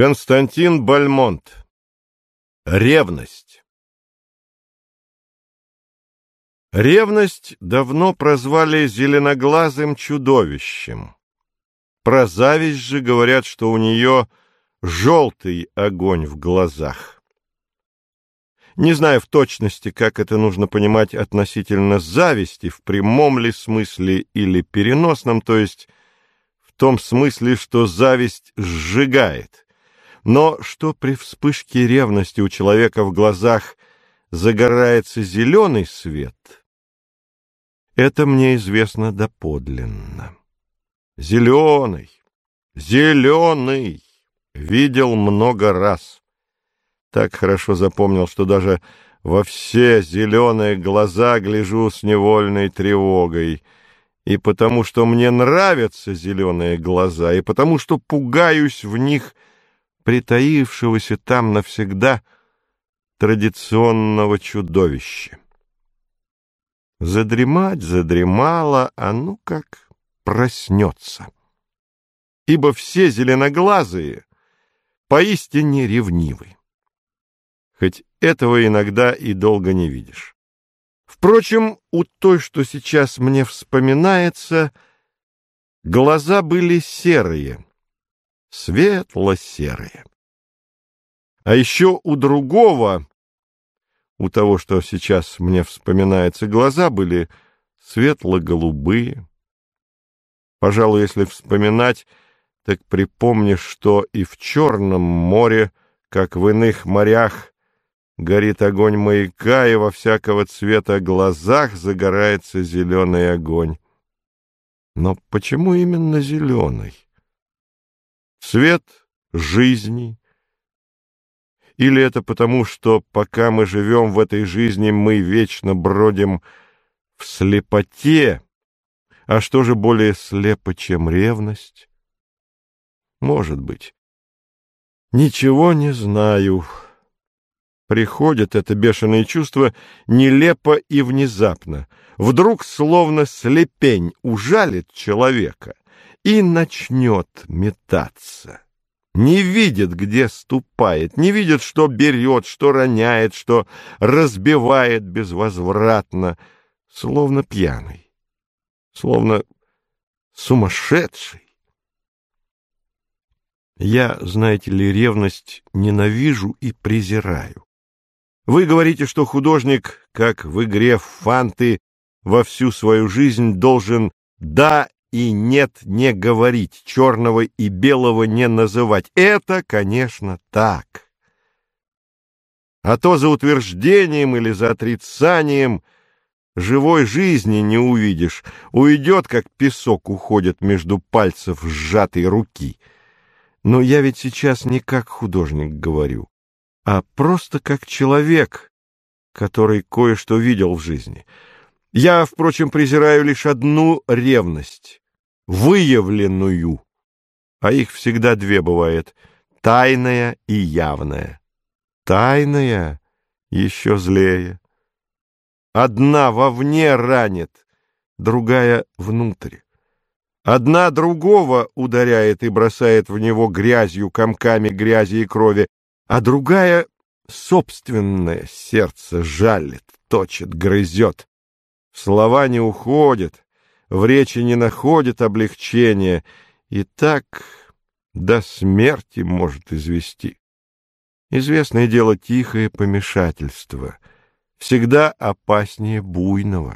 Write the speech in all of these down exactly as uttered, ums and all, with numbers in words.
Константин Бальмонт. Ревность. Ревность давно прозвали зеленоглазым чудовищем. Про зависть же говорят, что у нее желтый огонь в глазах. Не знаю в точности, как это нужно понимать относительно зависти, в прямом ли смысле или переносном, то есть в том смысле, что зависть сжигает. Но что при вспышке ревности у человека в глазах загорается зеленый свет, это мне известно доподлинно. Зеленый, зеленый, видел много раз. Так хорошо запомнил, что даже во все зеленые глаза гляжу с невольной тревогой. И потому что мне нравятся зеленые глаза, и потому что пугаюсь в них притаившегося там навсегда традиционного чудовища. Задремать задремала, а ну как проснется. Ибо все зеленоглазые поистине ревнивы. Хоть этого иногда и долго не видишь. Впрочем, у той, что сейчас мне вспоминается, глаза были серые, светло-серые. А еще у другого, у того, что сейчас мне вспоминается, глаза были светло-голубые. Пожалуй, если вспоминать, так припомнишь, что и в Черном море, как в иных морях, горит огонь маяка, и во всякого цвета глазах загорается зеленый огонь. Но почему именно зеленый? Цвет жизни? Или это потому, что пока мы живем в этой жизни, мы вечно бродим в слепоте? А что же более слепо, чем ревность? Может быть. Ничего не знаю. Приходит это бешеное чувство нелепо и внезапно. Вдруг, словно слепень, ужалит человека и начнет метаться. Не видит, где ступает, не видит, что берет, что роняет, что разбивает безвозвратно, словно пьяный, словно сумасшедший. Я, знаете ли, ревность ненавижу и презираю. Вы говорите, что художник, как в игре в фанты, во всю свою жизнь должен «да» и «нет» не говорить, черного и белого не называть. Это, конечно, так. А то за утверждением или за отрицанием живой жизни не увидишь. Уйдет, как песок уходит между пальцев сжатой руки. Но я ведь сейчас не как художник говорю, а просто как человек, который кое-что видел в жизни. Я, впрочем, презираю лишь одну ревность, выявленную, а их всегда две бывает, тайная и явная. Тайная еще злее. Одна вовне ранит, другая внутрь. Одна другого ударяет и бросает в него грязью, комками грязи и крови, а другая собственное сердце жалит, точит, грызет. Слова не уходят, в речи не находят облегчения, и так до смерти может извести. Известное дело тихое помешательство, всегда опаснее буйного.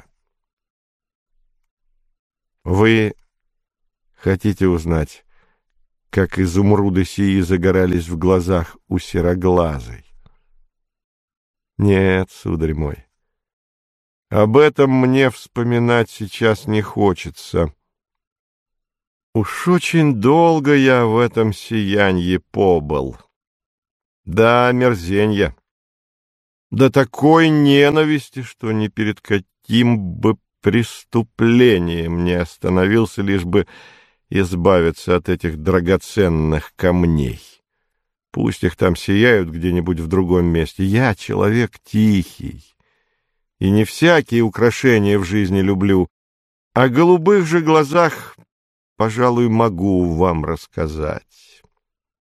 Вы хотите узнать, как изумруды сии загорались в глазах у сероглазой? Нет, сударь мой, об этом мне вспоминать сейчас не хочется. Уж очень долго я в этом сиянье побыл. Да, мерзенье. До такой ненависти, что ни перед каким бы преступлением не остановился, лишь бы избавиться от этих драгоценных камней. Пусть их там сияют где-нибудь в другом месте. Я человек тихий, и не всякие украшения в жизни люблю. О голубых же глазах, пожалуй, могу вам рассказать.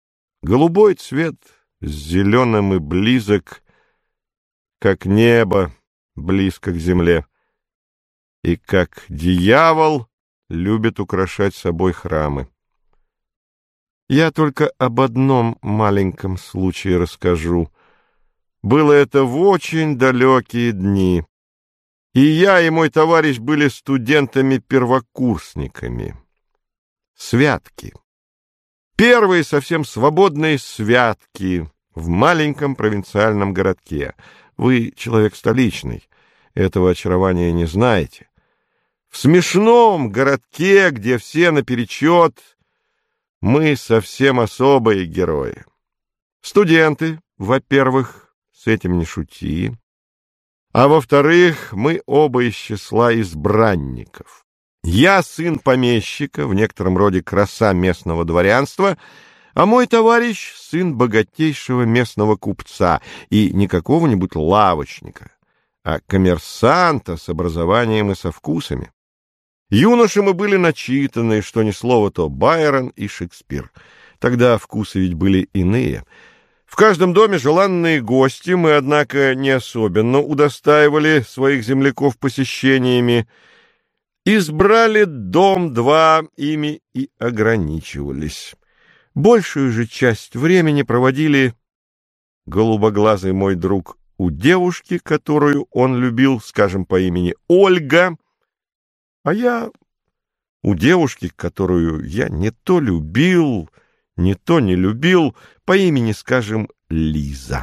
Голубой цвет с зеленым и близок, как небо близко к земле, и как дьявол любит украшать собой храмы. Я только об одном маленьком случае расскажу. Было это в очень далекие дни, и я и мой товарищ были студентами-первокурсниками. Святки. Первые совсем свободные святки в маленьком провинциальном городке. Вы человек столичный, этого очарования не знаете. В смешном городке, где все наперечет, мы совсем особые герои. Студенты, во-первых, с этим не шути, а во-вторых, мы оба из числа избранников. Я сын помещика, в некотором роде краса местного дворянства, а мой товарищ — сын богатейшего местного купца, и не какого-нибудь лавочника, а коммерсанта с образованием и со вкусами. Юноши мы были начитанные, что ни слово, то Байрон и Шекспир. Тогда вкусы ведь были иные. В каждом доме желанные гости, мы, однако, не особенно удостаивали своих земляков посещениями. Избрали дом-два, ими и ограничивались. Большую же часть времени проводили голубоглазый мой друг у девушки, которую он любил, скажем, по имени Ольга, а я у девушки, которую я не то любил, не то не любил, по имени, скажем, Лиза.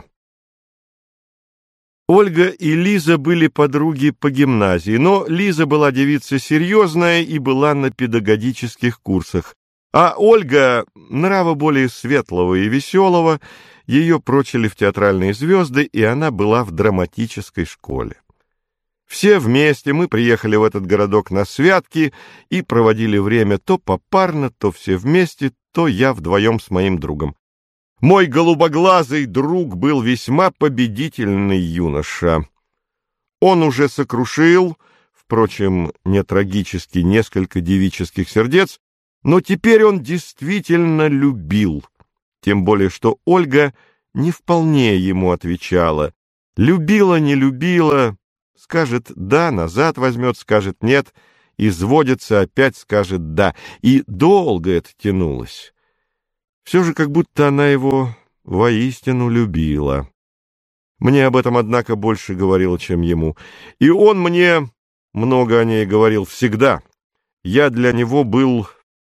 Ольга и Лиза были подруги по гимназии, но Лиза была девица серьезная и была на педагогических курсах, а Ольга, нрава более светлого и веселого, ее прочили в театральные звезды, и она была в драматической школе. Все вместе мы приехали в этот городок на святки и проводили время то попарно, то все вместе, то я вдвоем с моим другом. Мой голубоглазый друг был весьма победительный юноша. Он уже сокрушил, впрочем, не трагически, несколько девических сердец, но теперь он действительно любил, тем более что Ольга не вполне ему отвечала. Любила, не любила... Скажет «да», назад возьмет, скажет «нет», изводится, опять скажет «да». И долго это тянулось. Все же как будто она его воистину любила. Мне об этом, однако, больше говорила, чем ему. И он мне много о ней говорил всегда. Я для него был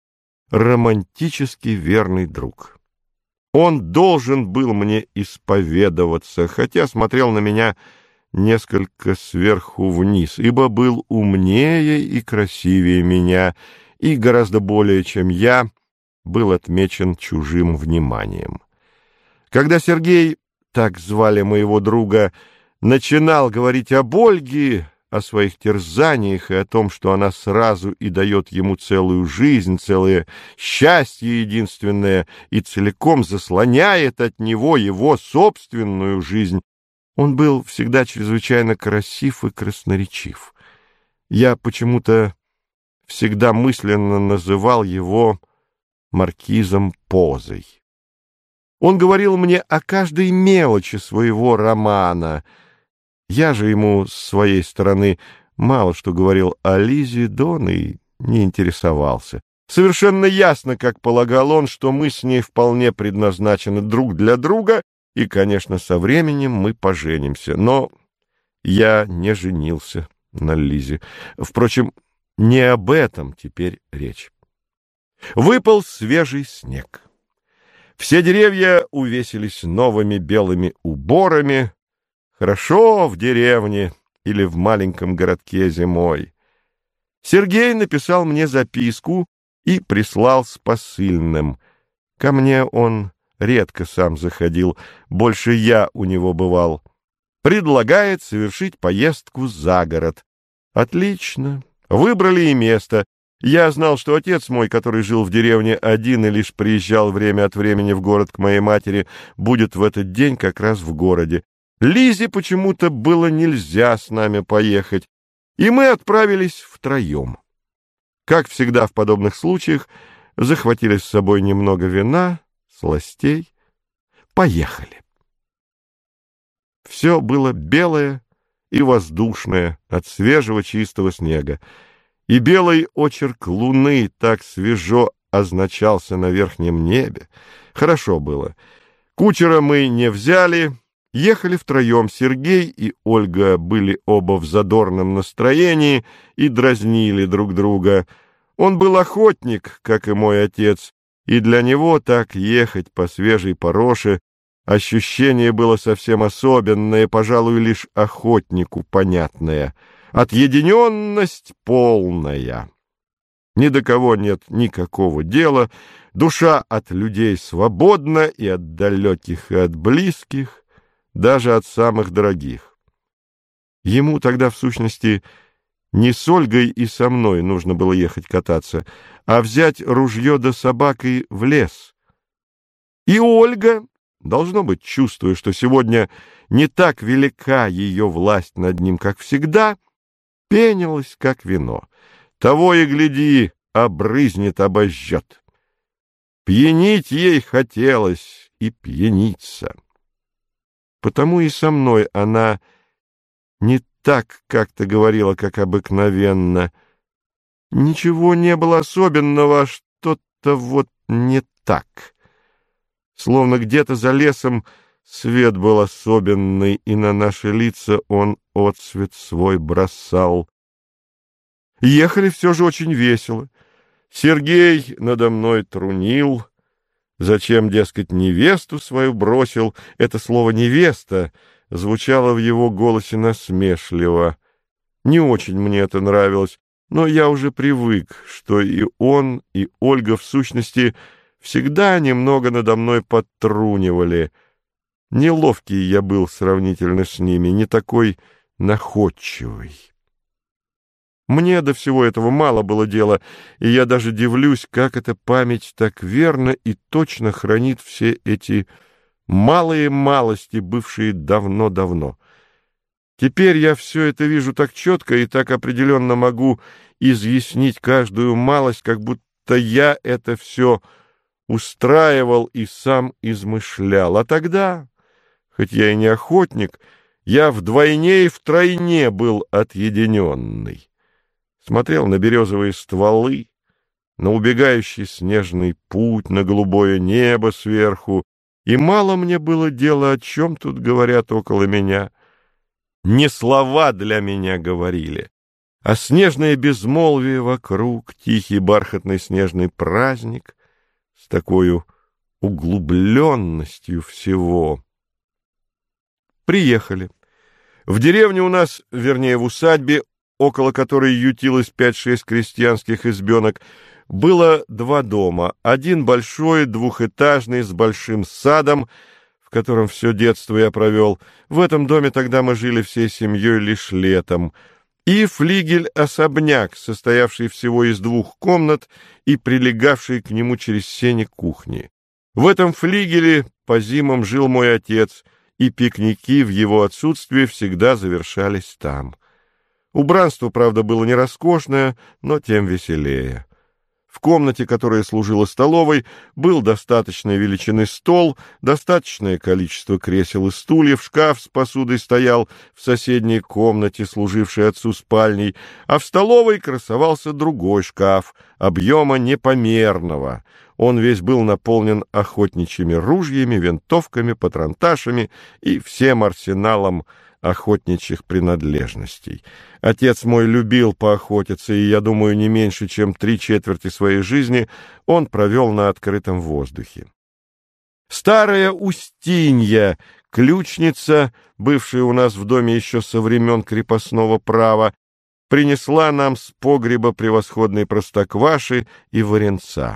романтически верный друг. Он должен был мне исповедоваться, хотя смотрел на меня несколько сверху вниз, ибо был умнее и красивее меня, и гораздо более, чем я, был отмечен чужим вниманием. Когда Сергей, так звали моего друга, начинал говорить об Ольге, о своих терзаниях и о том, что она сразу и дает ему целую жизнь, целое счастье единственное, и целиком заслоняет от него его собственную жизнь, он был всегда чрезвычайно красив и красноречив. Я почему-то всегда мысленно называл его маркизом Позой. Он говорил мне о каждой мелочи своего романа. Я же ему с своей стороны мало что говорил о Лизе Дон и не интересовался. Совершенно ясно, как полагал он, что мы с ней вполне предназначены друг для друга, и, конечно, со временем мы поженимся. Но я не женился на Лизе. Впрочем, не об этом теперь речь. Выпал свежий снег. Все деревья увесились новыми белыми уборами. Хорошо в деревне или в маленьком городке зимой. Сергей написал мне записку и прислал с посыльным. Ко мне он редко сам заходил, больше я у него бывал. Предлагает совершить поездку за город. Отлично. Выбрали и место. Я знал, что отец мой, который жил в деревне один и лишь приезжал время от времени в город к моей матери, будет в этот день как раз в городе. Лизе почему-то было нельзя с нами поехать, и мы отправились втроем. Как всегда в подобных случаях, захватили с собой немного вина, сластей, Поехали. Все было белое и воздушное от свежего чистого снега, и белый очерк луны так свежо означался на верхнем небе. Хорошо было. Кучера мы не взяли, ехали втроем. Сергей и Ольга были оба в задорном настроении и дразнили друг друга. Он был охотник, как и мой отец, и для него так ехать по свежей пороше ощущение было совсем особенное, пожалуй, лишь охотнику понятное. Отъединенность полная. Ни до кого нет никакого дела, душа от людей свободна и от далеких, и от близких, даже от самых дорогих. Ему тогда, в сущности, не с Ольгой и со мной нужно было ехать кататься, а взять ружье да собакой в лес. И Ольга, должно быть, чувствуя, что сегодня не так велика ее власть над ним, как всегда, пенилась, как вино. Того и гляди, обрызнет, обожжет. Пьянить ей хотелось и пьяниться. Потому и со мной она не так как-то говорила, как обыкновенно. Ничего не было особенного, а что-то вот не так. Словно где-то за лесом свет был особенный, и на наши лица он отсвет свой бросал. Ехали все же очень весело. Сергей надо мной трунил. Зачем, дескать, невесту свою бросил? Это слово «невеста» звучало в его голосе насмешливо. Не очень мне это нравилось, но я уже привык, что и он, и Ольга, в сущности, всегда немного надо мной подтрунивали. Неловкий я был сравнительно с ними, не такой находчивый. Мне до всего этого мало было дела, и я даже дивлюсь, как эта память так верно и точно хранит все эти малые малости, бывшие давно-давно. Теперь я все это вижу так четко и так определенно могу изъяснить каждую малость, как будто я это все устраивал и сам измышлял. А тогда, хоть я и не охотник, я вдвойне и втройне был отъединенный. Смотрел на березовые стволы, на убегающий снежный путь, на голубое небо сверху, и мало мне было дела, о чем тут говорят около меня. Не слова для меня говорили, а снежное безмолвие вокруг, тихий бархатный снежный праздник с такой углубленностью всего. Приехали. В деревне у нас, вернее, в усадьбе, около которой ютилось пять-шесть крестьянских избенок, было два дома. Один большой, двухэтажный, с большим садом, в котором все детство я провел. В этом доме тогда мы жили всей семьей лишь летом. И флигель-особняк, состоявший всего из двух комнат и прилегавший к нему через сени кухни. В этом флигеле по зимам жил мой отец, и пикники в его отсутствие всегда завершались там. Убранство, правда, было не роскошное, но тем веселее. В комнате, которая служила столовой, был достаточной величины стол, достаточное количество кресел и стульев, шкаф с посудой стоял в соседней комнате, служившей отцу спальней, а в столовой красовался другой шкаф, объема непомерного. Он весь был наполнен охотничьими ружьями, винтовками, патронташами и всем арсеналом охотничьих принадлежностей. Отец мой любил поохотиться, и, я думаю, не меньше, чем три четверти своей жизни он провел на открытом воздухе. Старая Устинья, ключница, бывшая у нас в доме еще со времен крепостного права, принесла нам с погреба превосходной простокваши и варенца.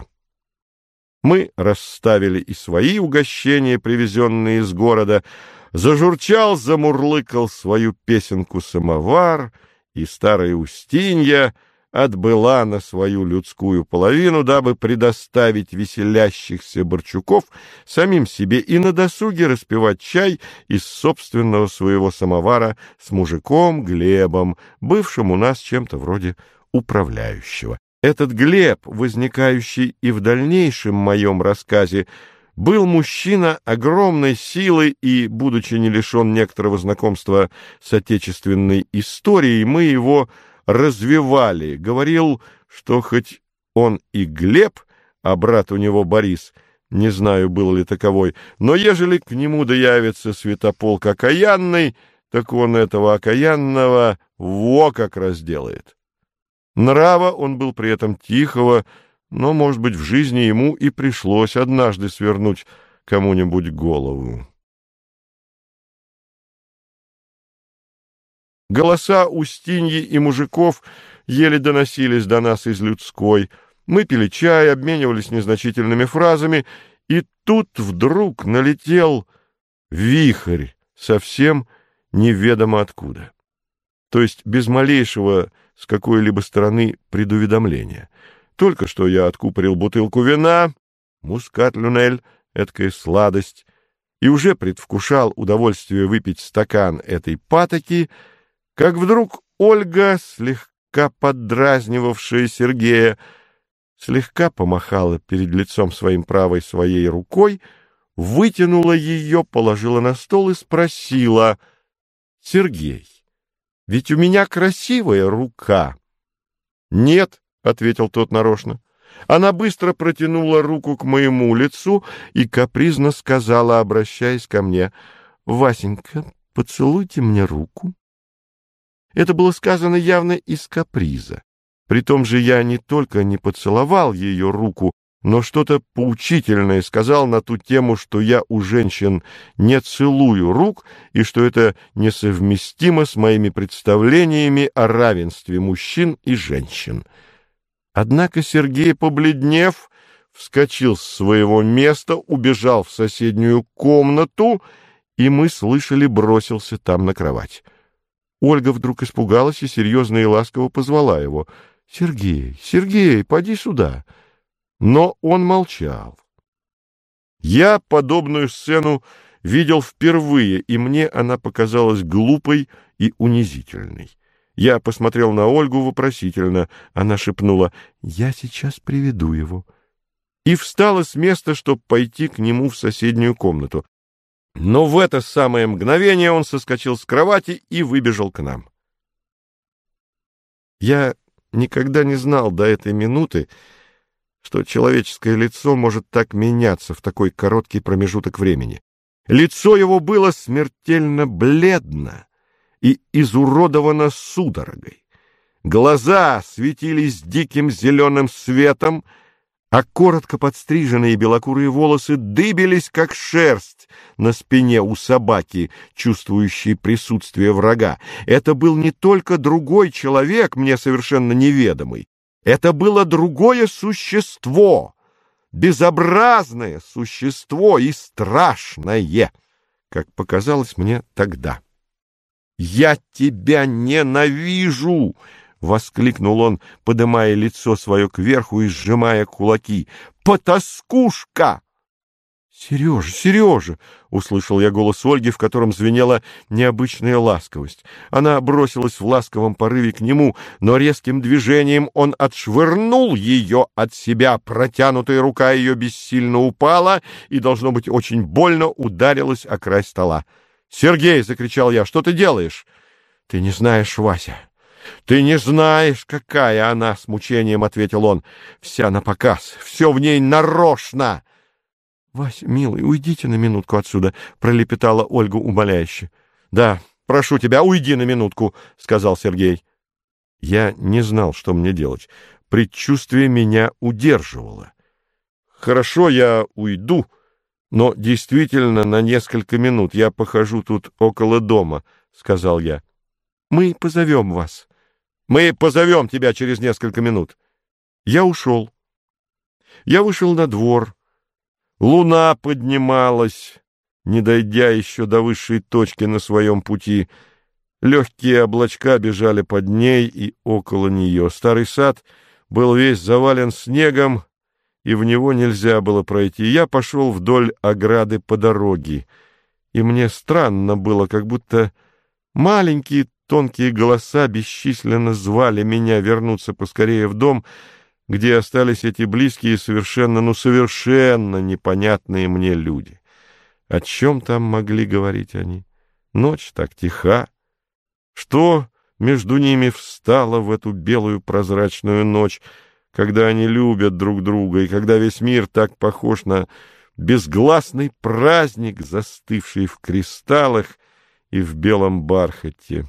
Мы расставили и свои угощения, привезенные из города. Зажурчал, замурлыкал свою песенку самовар, и старая Устинья отбыла на свою людскую половину, дабы предоставить веселящихся Борчуков самим себе и на досуге распивать чай из собственного своего самовара с мужиком Глебом, бывшим у нас чем-то вроде управляющего. Этот Глеб, возникающий и в дальнейшем моем рассказе, был мужчина огромной силы, и, будучи не лишен некоторого знакомства с отечественной историей, мы его развивали. Говорил, что хоть он и Глеб, а брат у него Борис, не знаю, был ли таковой, но ежели к нему доявится святополк окаянный, так он этого окаянного во как разделает. Нрава он был при этом тихого, но, может быть, в жизни ему и пришлось однажды свернуть кому-нибудь голову. Голоса Устиньи и мужиков еле доносились до нас из людской. Мы пили чай, обменивались незначительными фразами, и тут вдруг налетел вихрь, совсем неведомо откуда. То есть без малейшего с какой-либо стороны предуведомления. Только что я откупорил бутылку вина, мускат-люнель, эдакая сладость, и уже предвкушал удовольствие выпить стакан этой патоки, как вдруг Ольга, слегка поддразнивавшая Сергея, слегка помахала перед лицом своим правой своей рукой, вытянула ее, положила на стол и спросила: «Сергей, ведь у меня красивая рука». «Нет», — ответил тот нарочно. Она быстро протянула руку к моему лицу и капризно сказала, обращаясь ко мне: «Васенька, поцелуйте мне руку». Это было сказано явно из каприза. Притом же я не только не поцеловал ее руку, но что-то поучительное сказал на ту тему, что я у женщин не целую рук и что это несовместимо с моими представлениями о равенстве мужчин и женщин. Однако Сергей, побледнев, вскочил с своего места, убежал в соседнюю комнату, и мы слышали, бросился там на кровать. Ольга вдруг испугалась и серьезно и ласково позвала его: «Сергей, Сергей, поди сюда». Но он молчал. Я подобную сцену видел впервые, и мне она показалась глупой и унизительной. Я посмотрел на Ольгу вопросительно. Она шепнула: «Я сейчас приведу его». И встала с места, чтобы пойти к нему в соседнюю комнату. Но в это самое мгновение он соскочил с кровати и выбежал к нам. Я никогда не знал до этой минуты, что человеческое лицо может так меняться в такой короткий промежуток времени. Лицо его было смертельно бледно и изуродовано судорогой. Глаза светились диким зеленым светом, а коротко подстриженные белокурые волосы дыбились, как шерсть на спине у собаки, чувствующей присутствие врага. Это был не только другой человек, мне совершенно неведомый. Это было другое существо, безобразное существо и страшное, как показалось мне тогда. «Я тебя ненавижу!» — воскликнул он, подымая лицо свое кверху и сжимая кулаки. «Потаскушка!» «Сережа, Сережа!» — услышал я голос Ольги, в котором звенела необычная ласковость. Она бросилась в ласковом порыве к нему, но резким движением он отшвырнул ее от себя. Протянутая рука ее бессильно упала и, должно быть, очень больно ударилась о край стола. «Сергей!» — закричал я. «Что ты делаешь?» «Ты не знаешь, Вася. Ты не знаешь, какая она!» — с мучением ответил он. «Вся напоказ, все в ней нарочно!» «Вася, милый, уйдите на минутку отсюда», — пролепетала Ольга умоляюще. «Да, прошу тебя, уйди на минутку», — сказал Сергей. Я не знал, что мне делать. Предчувствие меня удерживало. «Хорошо, я уйду, но действительно на несколько минут. Я похожу тут около дома», — сказал я. «Мы позовем вас». «Мы позовем тебя через несколько минут». Я ушел. Я вышел на двор. Луна поднималась, не дойдя еще до высшей точки на своем пути. Легкие облачка бежали под ней и около нее. Старый сад был весь завален снегом, и в него нельзя было пройти. Я пошел вдоль ограды по дороге, и мне странно было, как будто маленькие тонкие голоса бесчисленно звали меня вернуться поскорее в дом, где остались эти близкие, совершенно, ну, совершенно непонятные мне люди. О чем там могли говорить они? Ночь так тиха. Что между ними встало в эту белую прозрачную ночь, когда они любят друг друга, и когда весь мир так похож на безгласный праздник, застывший в кристаллах и в белом бархате?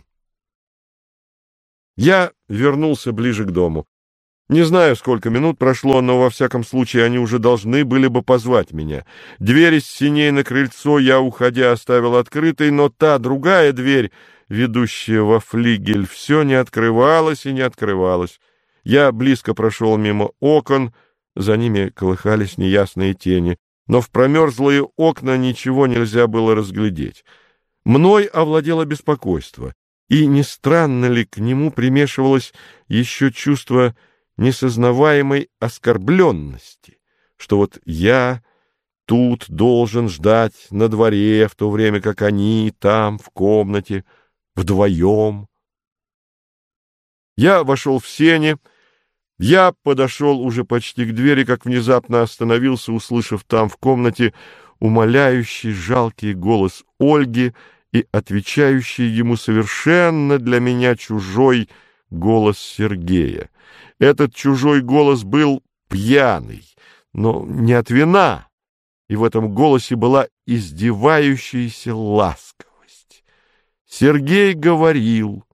Я вернулся ближе к дому. Не знаю, сколько минут прошло, но во всяком случае они уже должны были бы позвать меня. Дверь из сеней на крыльцо я, уходя, оставил открытой, но та другая дверь, ведущая во флигель, все не открывалась и не открывалась. Я близко прошел мимо окон, за ними колыхались неясные тени, но в промерзлые окна ничего нельзя было разглядеть. Мной овладело беспокойство, и не странно ли к нему примешивалось еще чувство несознаваемой оскорбленности, что вот я тут должен ждать на дворе, в то время как они там, в комнате, вдвоем. Я вошел в сени, я подошел уже почти к двери, как внезапно остановился, услышав там, в комнате, умоляющий жалкий голос Ольги и отвечающий ему совершенно для меня чужой голос Сергея. Этот чужой голос был пьяный, но не от вина, и в этом голосе была издевающаяся ласковость. Сергей говорил: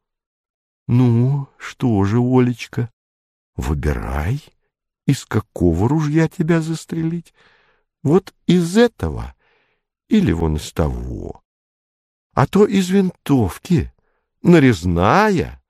«Ну, что же, Олечка, выбирай, из какого ружья тебя застрелить? Вот из этого или вон из того? А то из винтовки, нарезная».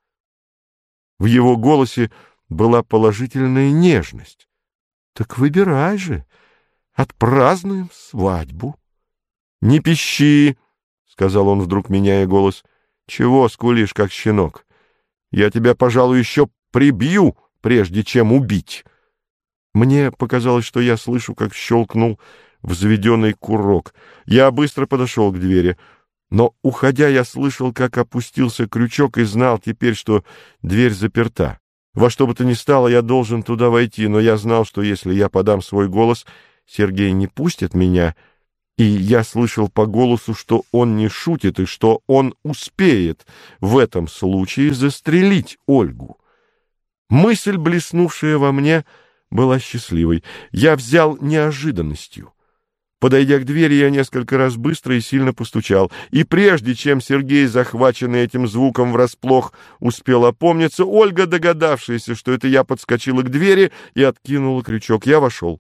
В его голосе была положительная нежность. «Так выбирай же, отпразднуем свадьбу». «Не пищи», — сказал он, вдруг меняя голос. «Чего скулишь, как щенок? Я тебя, пожалуй, еще прибью, прежде чем убить». Мне показалось, что я слышу, как щелкнул взведенный курок. Я быстро подошел к двери, но, уходя, я слышал, как опустился крючок, и знал теперь, что дверь заперта. Во что бы то ни стало, я должен туда войти, но я знал, что если я подам свой голос, Сергей не пустит меня, и я слышал по голосу, что он не шутит и что он успеет в этом случае застрелить Ольгу. Мысль, блеснувшая во мне, была счастливой. Я взял неожиданностью. Подойдя к двери, я несколько раз быстро и сильно постучал, и прежде чем Сергей, захваченный этим звуком врасплох, успел опомниться, Ольга, догадавшаяся, что это я, подскочила к двери и откинула крючок. Я вошел.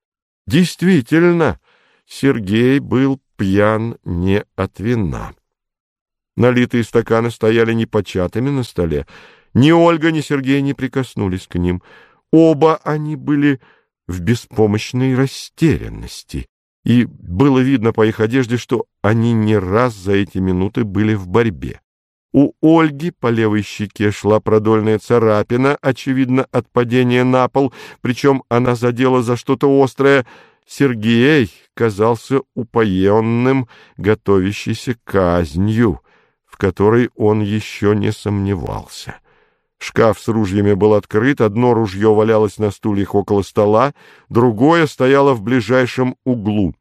Действительно, Сергей был пьян не от вина. Налитые стаканы стояли непочатыми на столе. Ни Ольга, ни Сергей не прикоснулись к ним. Оба они были в беспомощной растерянности. И было видно по их одежде, что они не раз за эти минуты были в борьбе. У Ольги по левой щеке шла продольная царапина, очевидно, от падения на пол, причем она задела за что-то острое. Сергей казался упоенным, готовящийся казнью, в которой он еще не сомневался. Шкаф с ружьями был открыт, одно ружье валялось на стульях около стола, другое стояло в ближайшем углу.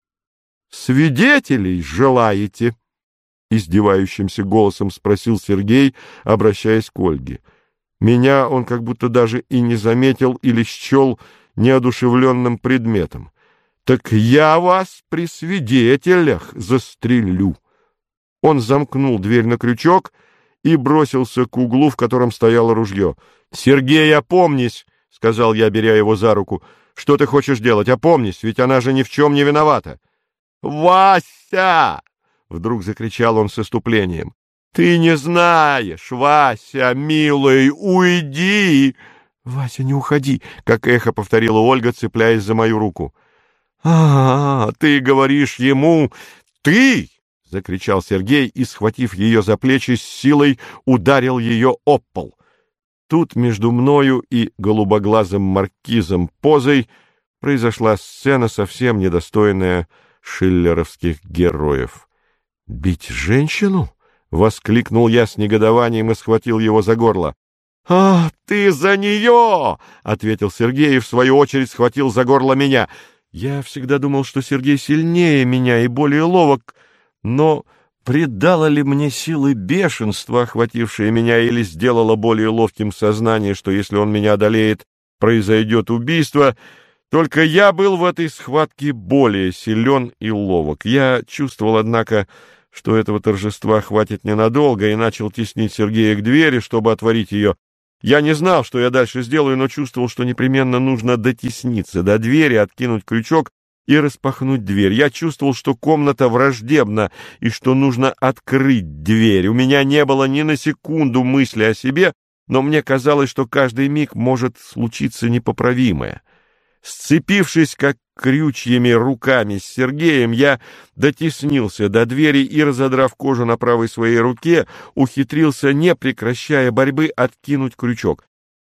«Свидетелей желаете?» — издевающимся голосом спросил Сергей, обращаясь к Ольге. Меня он как будто даже и не заметил или счел неодушевленным предметом. «Так я вас при свидетелях застрелю». Он замкнул дверь на крючок и бросился к углу, в котором стояло ружье. «Сергей, опомнись!» — сказал я, беря его за руку. «Что ты хочешь делать? Опомнись, ведь она же ни в чем не виновата!» «Вася!» — вдруг закричал он с исступлением. «Ты не знаешь, Вася, милый, уйди!» «Вася, не уходи!» — как эхо повторила Ольга, цепляясь за мою руку. «А, ты говоришь ему, ты!» — закричал Сергей и, схватив ее за плечи, с силой ударил ее об пол. Тут между мною и голубоглазым маркизом Позой произошла сцена, совсем недостойная шиллеровских героев. «Бить женщину?» — воскликнул я с негодованием и схватил его за горло. — А, ты за нее! — ответил Сергей и, в свою очередь, схватил за горло меня. Я всегда думал, что Сергей сильнее меня и более ловок, но придало ли мне силы бешенства, охватившее меня, или сделало более ловким сознание, что если он меня одолеет, произойдет убийство? Только я был в этой схватке более силен и ловок. Я чувствовал, однако, что этого торжества хватит ненадолго, и начал теснить Сергея к двери, чтобы отворить ее. Я не знал, что я дальше сделаю, но чувствовал, что непременно нужно дотесниться до двери, откинуть крючок и распахнуть дверь. Я чувствовал, что комната враждебна и что нужно открыть дверь. У меня не было ни на секунду мысли о себе, но мне казалось, что каждый миг может случиться непоправимое. Сцепившись, как крючьями руками с Сергеем, я дотеснился до двери и, разодрав кожу на правой своей руке, ухитрился, не прекращая борьбы, откинуть крючок.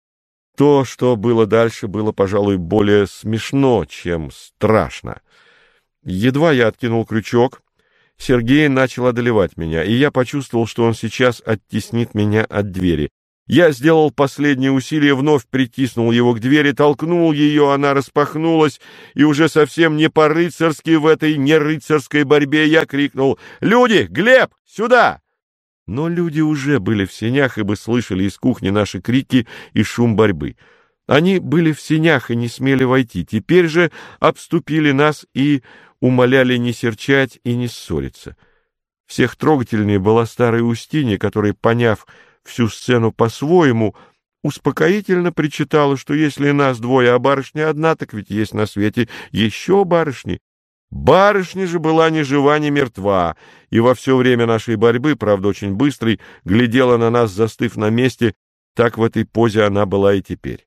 То, что было дальше, было, пожалуй, более смешно, чем страшно. Едва я откинул крючок, Сергей начал одолевать меня, и я почувствовал, что он сейчас оттеснит меня от двери. Я сделал последнее усилие, вновь притиснул его к двери, толкнул ее, она распахнулась, и уже совсем не по-рыцарски в этой нерыцарской борьбе я крикнул: «Люди! Глеб! Сюда!» Но люди уже были в сенях, ибо слышали из кухни наши крики и шум борьбы. Они были в сенях и не смели войти, теперь же обступили нас и умоляли не серчать и не ссориться. Всех трогательнее была старая Устинья, которая, поняв всю сцену по-своему, успокоительно причитала, что если нас двое, а барышня одна, так ведь есть на свете еще барышни. Барышня же была ни жива, ни мертва, и во все время нашей борьбы, правда очень быстрой, глядела на нас, застыв на месте, так в этой позе она была и теперь.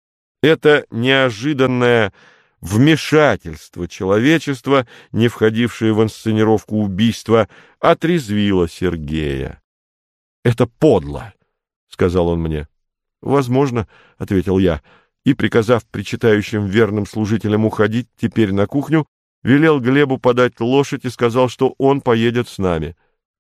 Это неожиданное вмешательство человечества, не входившее в инсценировку убийства, отрезвило Сергея. — Это подло, — сказал он мне. — Возможно, — ответил я, и, приказав причитающим верным служителям уходить теперь на кухню, велел Глебу подать лошадь и сказал, что он поедет с нами.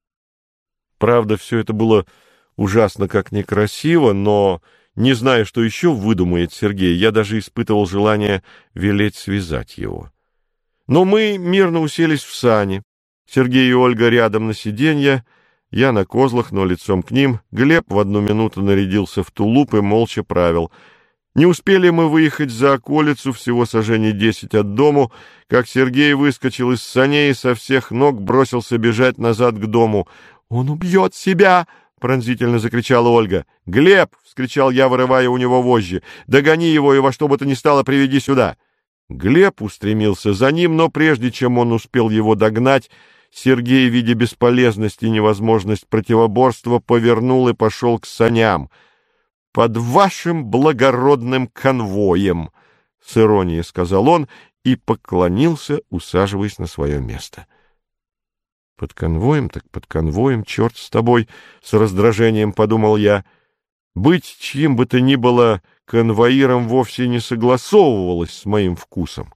Правда, все это было ужасно как некрасиво, но, не зная, что еще выдумает Сергей, я даже испытывал желание велеть связать его. Но мы мирно уселись в сани. Сергей и Ольга рядом на сиденье, я на козлах, но лицом к ним. Глеб в одну минуту нарядился в тулуп и молча правил. Не успели мы выехать за околицу, всего сажений десять от дому, как Сергей выскочил из саней и со всех ног бросился бежать назад к дому. — Он убьет себя! — пронзительно закричала Ольга. — Глеб! — вскричал я, вырывая у него вожжи. — Догони его и во что бы то ни стало приведи сюда! Глеб устремился за ним, но прежде чем он успел его догнать, Сергей, видя бесполезность и невозможность противоборства, повернул и пошел к саням. — Под вашим благородным конвоем! — с иронией сказал он и поклонился, усаживаясь на свое место. — Под конвоем так под конвоем, черт с тобой! — с раздражением подумал я. Быть чьим бы то ни было конвоиром вовсе не согласовывалось с моим вкусом.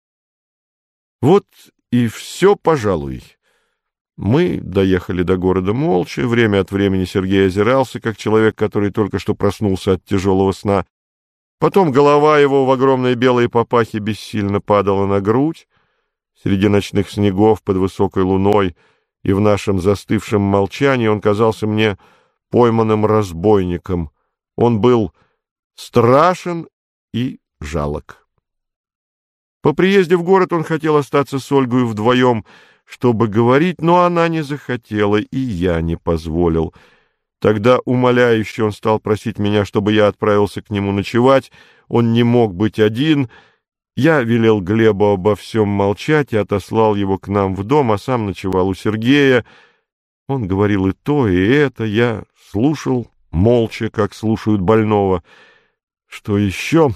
Вот и все, пожалуй. Мы доехали до города молча. Время от времени Сергей озирался, как человек, который только что проснулся от тяжелого сна. Потом голова его в огромной белой папахе бессильно падала на грудь. Среди ночных снегов под высокой луной и в нашем застывшем молчании он казался мне пойманным разбойником. Он был страшен и жалок. По приезде в город он хотел остаться с Ольгой вдвоем, чтобы говорить, но она не захотела, и я не позволил. Тогда умоляюще он стал просить меня, чтобы я отправился к нему ночевать. Он не мог быть один. Я велел Глебу обо всем молчать и отослал его к нам в дом, а сам ночевал у Сергея. Он говорил и то, и это. Я слушал молча, как слушают больного. Что еще?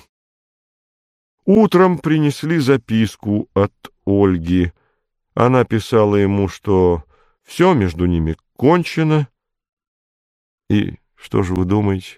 Утром принесли записку от Ольги. Она писала ему, что все между ними кончено. И что же вы думаете?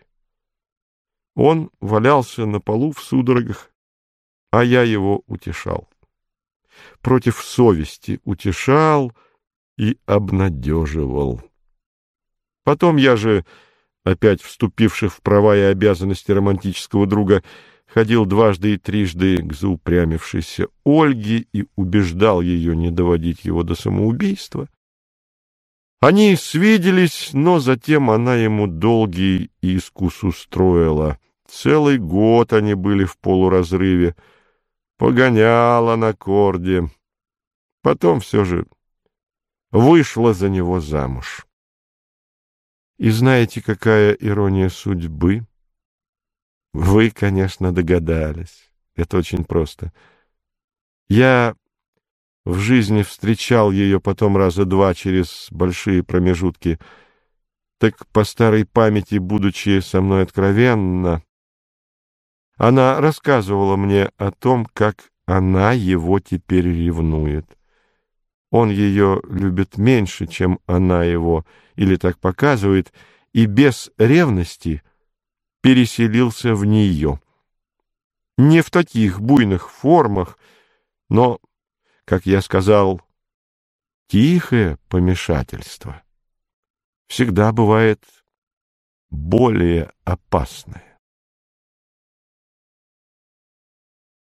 Он валялся на полу в судорогах, а я его утешал. Против совести утешал и обнадеживал. Потом я же опять вступивших в права и обязанности романтического друга, ходил дважды и трижды к заупрямившейся Ольге и убеждал ее не доводить его до самоубийства. Они свиделись, но затем она ему долгий искус устроила. Целый год они были в полуразрыве. Погоняла на корде. Потом все же вышла за него замуж. И знаете, какая ирония судьбы? Вы, конечно, догадались. Это очень просто. Я в жизни встречал ее потом раза два через большие промежутки. Так по старой памяти, будучи со мной откровенна, она рассказывала мне о том, как она его теперь ревнует. Он ее любит меньше, чем она его, или так показывает, и без ревности переселился в нее. Не в таких буйных формах, но, как я сказал, тихое помешательство всегда бывает более опасное.